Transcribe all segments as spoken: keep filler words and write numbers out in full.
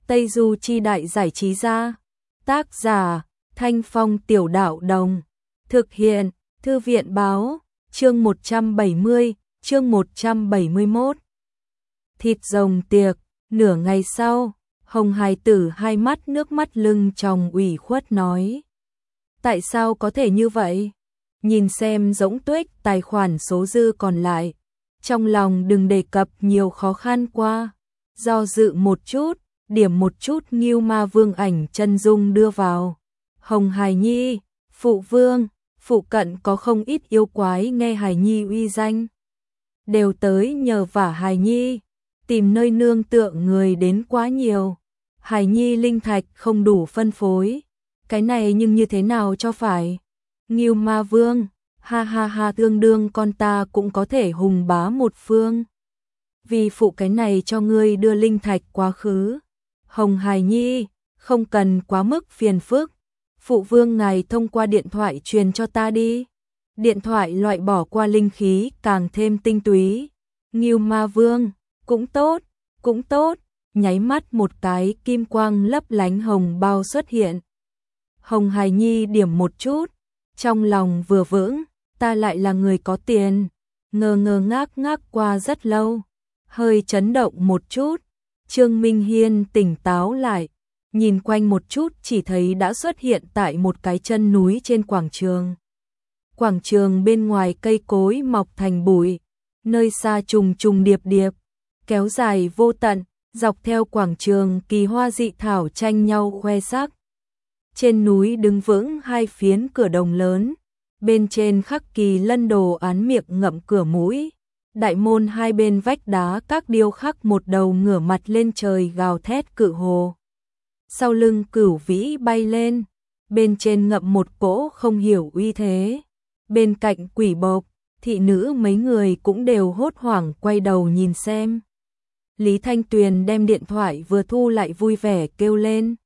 Tây Du Chi Đại Giải Trí Gia. Tác giả Thanh Phong Tiểu Đạo Đồng. Thực hiện Thư viện Báo. Chương một trăm bảy mươi, chương một trăm bảy mươi mốt. Thịt rồng tiệc. Nửa ngày sau, Hồng Hải Tử hai mắt nước mắt lưng tròng ủy khuất nói. Tại sao có thể như vậy? Nhìn xem Dỗng Tuếch tài khoản số dư còn lại. Trong lòng đừng đề cập nhiều khó khăn qua. Do dự một chút, điểm một chút Ngưu Ma Vương ảnh chân dung đưa vào. Hồng Hải Nhi, phụ vương, phụ cận có không ít yêu quái nghe Hải Nhi uy danh. Đều tới nhờ vả Hải Nhi, tìm nơi nương tựa người đến quá nhiều. Hải Nhi linh thạch không đủ phân phối. Cái này nhưng như thế nào cho phải? Ngưu Ma Vương, ha ha ha, tương đương con ta cũng có thể hùng bá một phương. Vì phụ cái này cho ngươi đưa linh thạch quá khứ. Hồng Hải Nhi, không cần quá mức phiền phức. Phụ vương ngài thông qua điện thoại truyền cho ta đi. Điện thoại loại bỏ qua linh khí càng thêm tinh túy. Ngưu Ma Vương, cũng tốt, cũng tốt. Nháy mắt một cái kim quang lấp lánh hồng bao xuất hiện. Hồng Hải Nhi điểm một chút, trong lòng vừa vững, ta lại là người có tiền. Ngơ ngơ ngác ngác qua rất lâu, hơi chấn động một chút. Trương Minh Hiên tỉnh táo lại, nhìn quanh một chút chỉ thấy đã xuất hiện tại một cái chân núi trên quảng trường. Quảng trường bên ngoài cây cối mọc thành bụi, nơi xa trùng trùng điệp điệp, kéo dài vô tận, dọc theo quảng trường kỳ hoa dị thảo tranh nhau khoe sắc. Trên núi đứng vững hai phiến cửa đồng lớn, bên trên khắc kỳ lân đồ án miệng ngậm cửa mũi. Đại môn hai bên vách đá các điêu khắc một đầu ngửa mặt lên trời gào thét cự hồ. Sau lưng cửu vĩ bay lên, bên trên ngậm một cỗ không hiểu uy thế. Bên cạnh quỷ bộc, thị nữ mấy người cũng đều hốt hoảng quay đầu nhìn xem. Lý Thanh Tuyền đem điện thoại vừa thu lại vui vẻ kêu lên.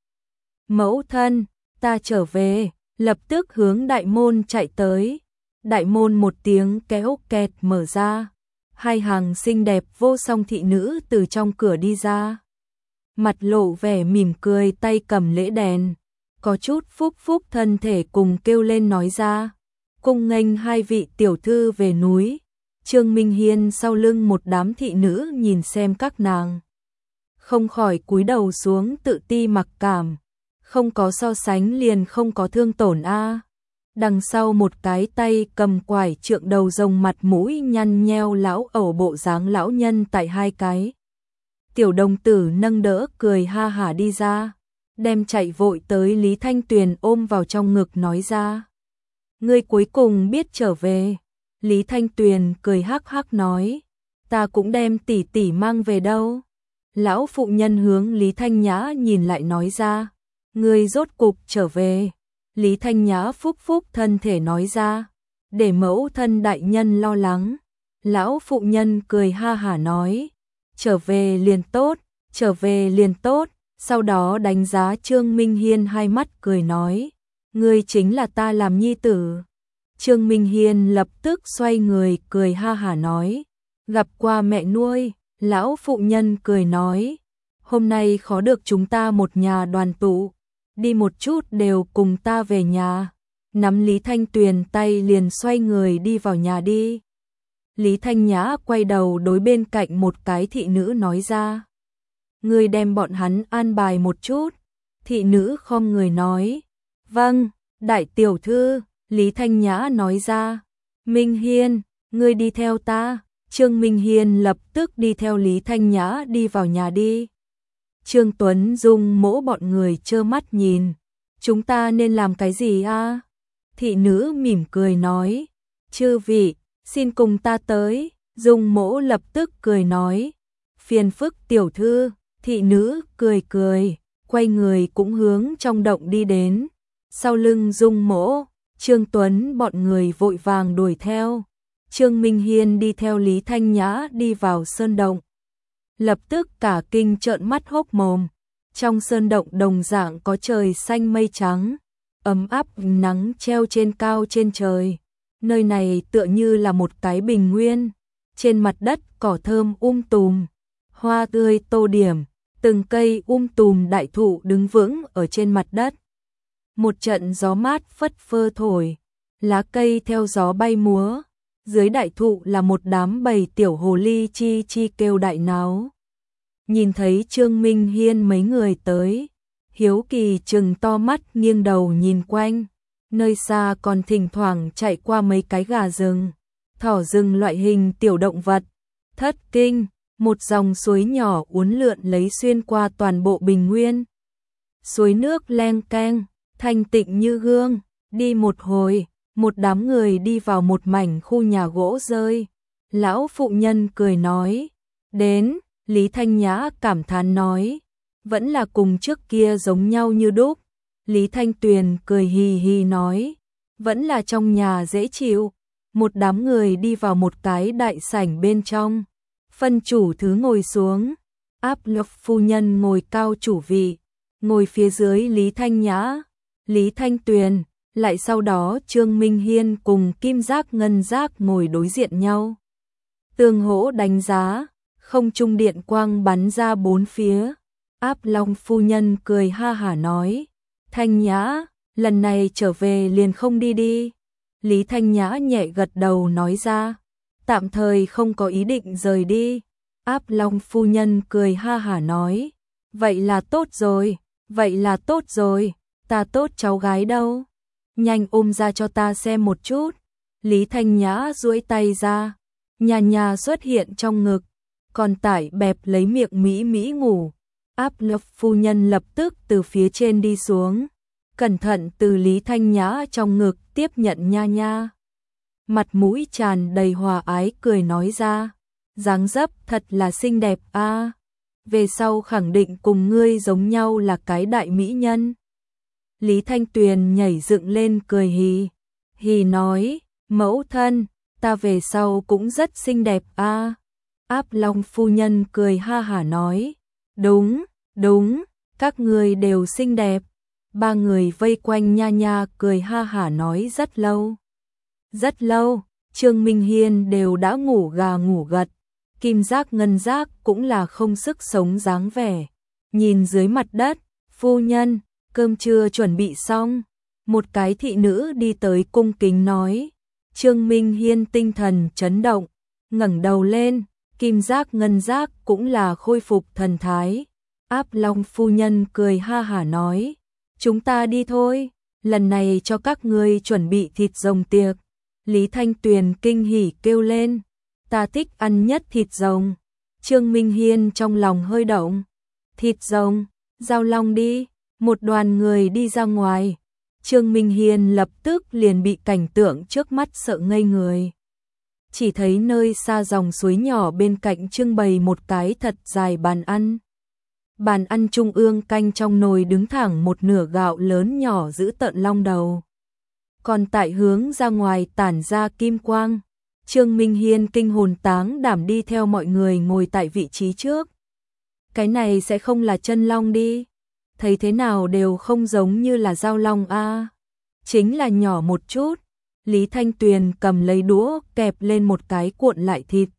Mẫu thân, ta trở về, lập tức hướng đại môn chạy tới. Đại môn một tiếng kéo kẹt mở ra. Hai hàng xinh đẹp vô song thị nữ từ trong cửa đi ra. Mặt lộ vẻ mỉm cười, tay cầm lễ đèn. Có chút phúc phúc thân thể cùng kêu lên nói ra. Cung nghênh hai vị tiểu thư về núi. Trương Minh Hiên sau lưng một đám thị nữ nhìn xem các nàng. Không khỏi cúi đầu xuống tự ti mặc cảm. Không có so sánh liền không có thương tổn a. Đằng sau một cái tay cầm quải trượng đầu rồng mặt mũi nhăn nheo lão ẩu bộ dáng lão nhân tại hai cái. Tiểu đồng tử nâng đỡ cười ha hả đi ra, đem chạy vội tới Lý Thanh Tuyền ôm vào trong ngực nói ra. Ngươi cuối cùng biết trở về. Lý Thanh Tuyền cười hắc hắc nói, ta cũng đem tỷ tỷ mang về đâu. Lão phụ nhân hướng Lý Thanh Nhã nhìn lại nói ra, ngươi rốt cục trở về. Lý Thanh Nhã phúc phúc thân thể nói ra, để mẫu thân đại nhân lo lắng. Lão phụ nhân cười ha hả nói, trở về liền tốt, trở về liền tốt. Sau đó đánh giá Trương Minh Hiên hai mắt cười nói, ngươi chính là ta làm nhi tử. Trương Minh Hiên lập tức xoay người cười ha hả nói, gặp qua mẹ nuôi. Lão phụ nhân cười nói, hôm nay khó được chúng ta một nhà đoàn tụ, đi một chút đều cùng ta về nhà. Nắm Lý Thanh Tuyền tay liền xoay người đi vào nhà đi. Lý Thanh Nhã quay đầu đối bên cạnh một cái thị nữ nói ra, ngươi đem bọn hắn an bài một chút. Thị nữ khom người nói, vâng, đại tiểu thư. Lý Thanh Nhã nói ra, Minh Hiên, ngươi đi theo ta. Trương Minh Hiên lập tức đi theo Lý Thanh Nhã đi vào nhà đi. Trương Tuấn Dung mỗ bọn người trơ mắt nhìn, chúng ta nên làm cái gì a? Thị nữ mỉm cười nói, chư vị, xin cùng ta tới. Dung mỗ lập tức cười nói, phiền phức tiểu thư. Thị nữ cười cười, quay người cũng hướng trong động đi đến. Sau lưng Dung mỗ, Trương Tuấn bọn người vội vàng đuổi theo. Trương Minh Hiên đi theo Lý Thanh Nhã đi vào sơn động. Lập tức cả kinh trợn mắt hốc mồm. Trong sơn động đồng dạng có trời xanh mây trắng, ấm áp nắng treo trên cao trên trời. Nơi này tựa như là một cái bình nguyên. Trên mặt đất cỏ thơm um tùm, hoa tươi tô điểm, từng cây um tùm đại thụ đứng vững ở trên mặt đất. Một trận gió mát phất phơ thổi, lá cây theo gió bay múa, dưới đại thụ là một đám bầy tiểu hồ ly chi chi kêu đại náo. Nhìn thấy Trương Minh Hiên mấy người tới, hiếu kỳ trừng to mắt nghiêng đầu nhìn quanh, nơi xa còn thỉnh thoảng chạy qua mấy cái gà rừng, thỏ rừng loại hình tiểu động vật. Thất kinh, một dòng suối nhỏ uốn lượn lấy xuyên qua toàn bộ bình nguyên. Suối nước leng keng, thanh tịnh như gương, đi một hồi, một đám người đi vào một mảnh khu nhà gỗ rơi. Lão phụ nhân cười nói, đến, Lý Thanh Nhã cảm thán nói, vẫn là cùng trước kia giống nhau như đúc. Lý Thanh Tuyền cười hì hì nói, vẫn là trong nhà dễ chịu. Một đám người đi vào một cái đại sảnh bên trong, phân chủ thứ ngồi xuống, Áp Lộc phu nhân ngồi cao chủ vị, ngồi phía dưới Lý Thanh Nhã, Lý Thanh Tuyền, lại sau đó Trương Minh Hiên cùng Kim Giác Ngân Giác ngồi đối diện nhau. Tương hỗ đánh giá, không trung điện quang bắn ra bốn phía. Áp Long phu nhân cười ha hả nói, Thanh Nhã, lần này trở về liền không đi đi. Lý Thanh Nhã nhẹ gật đầu nói ra, tạm thời không có ý định rời đi. Áp Long phu nhân cười ha hả nói, vậy là tốt rồi, vậy là tốt rồi, ta tốt cháu gái đâu. Nhanh ôm ra cho ta xem một chút. Lý Thanh Nhã duỗi tay ra, nhà nhà xuất hiện trong ngực, còn tải bẹp lấy miệng Mỹ Mỹ ngủ. Áp Lộc phu nhân lập tức từ phía trên đi xuống, cẩn thận từ Lý Thanh Nhã trong ngực tiếp nhận nha nha. Mặt mũi tràn đầy hòa ái cười nói ra, dáng dấp thật là xinh đẹp a, về sau khẳng định cùng ngươi giống nhau là cái đại mỹ nhân. Lý Thanh Tuyền nhảy dựng lên cười hì hì nói, mẫu thân, ta về sau cũng rất xinh đẹp a. Áp Long phu nhân cười ha hả nói, đúng, đúng, các người đều xinh đẹp. Ba người vây quanh nha nha cười ha hả nói rất lâu. Rất lâu, Trương Minh Hiên đều đã ngủ gà ngủ gật, Kim Giác Ngân Giác cũng là không sức sống dáng vẻ. Nhìn dưới mặt đất, phu nhân, cơm trưa chuẩn bị xong. Một cái thị nữ đi tới cung kính nói. Trương Minh Hiên tinh thần chấn động, ngẩng đầu lên, Kim Giác Ngân Giác cũng là khôi phục thần thái. Áp Long phu nhân cười ha hả nói, chúng ta đi thôi, lần này cho các ngươi chuẩn bị thịt rồng tiệc. Lý Thanh Tuyền kinh hỉ kêu lên, ta thích ăn nhất thịt rồng. Trương Minh Hiên trong lòng hơi động, thịt rồng, giao long đi. Một đoàn người đi ra ngoài, Trương Minh Hiên lập tức liền bị cảnh tượng trước mắt sợ ngây người. Chỉ thấy nơi xa dòng suối nhỏ bên cạnh trưng bày một cái thật dài bàn ăn. Bàn ăn trung ương canh trong nồi đứng thẳng một nửa gạo lớn nhỏ giữ tợn long đầu. Còn tại hướng ra ngoài tản ra kim quang. Trương Minh Hiên kinh hồn táng đảm đi theo mọi người ngồi tại vị trí trước. Cái này sẽ không là chân long đi. Thấy thế nào đều không giống như là dao long a. Chính là nhỏ một chút. Lý Thanh Tuyền cầm lấy đũa kẹp lên một cái cuộn lại thịt.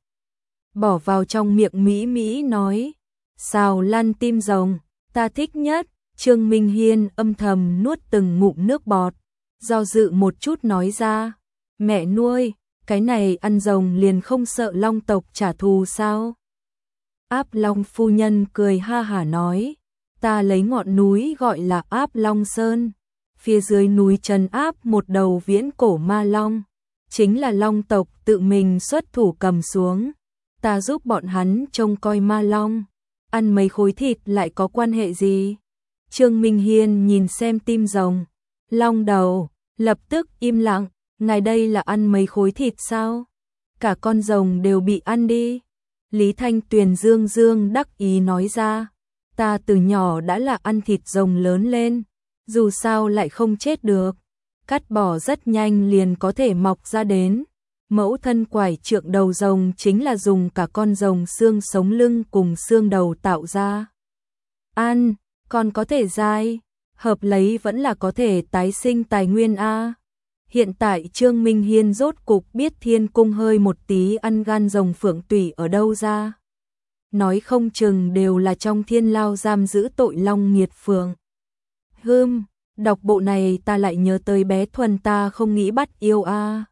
Bỏ vào trong miệng Mỹ Mỹ nói. Xào lăn tim rồng, ta thích nhất. Trương Minh Hiên âm thầm nuốt từng ngụm nước bọt. Do dự một chút nói ra. Mẹ nuôi, cái này ăn rồng liền không sợ long tộc trả thù sao? Áp Long phu nhân cười ha hả nói. Ta lấy ngọn núi gọi là Áp Long Sơn. Phía dưới núi trấn áp một đầu viễn cổ ma long. Chính là long tộc tự mình xuất thủ cầm xuống. Ta giúp bọn hắn trông coi ma long. Ăn mấy khối thịt lại có quan hệ gì? Trương Minh Hiên nhìn xem tim rồng, long đầu, lập tức im lặng. Ngài đây là ăn mấy khối thịt sao? Cả con rồng đều bị ăn đi. Lý Thanh Tuyền dương dương đắc ý nói ra. Ta từ nhỏ đã là ăn thịt rồng lớn lên, dù sao lại không chết được. Cắt bỏ rất nhanh liền có thể mọc ra đến. Mẫu thân quải trượng đầu rồng chính là dùng cả con rồng xương sống lưng cùng xương đầu tạo ra. Ăn, còn có thể dai, hợp lấy vẫn là có thể tái sinh tài nguyên a. Hiện tại Trương Minh Hiên rốt cục biết Thiên Cung hơi một tí ăn gan rồng phượng tủy ở đâu ra. nói không chừng đều là trong thiên lao giam giữ tội long nghiệt phường. Hưm, đọc bộ này ta lại nhớ tới bé Thuần ta không nghĩ bắt yêu a.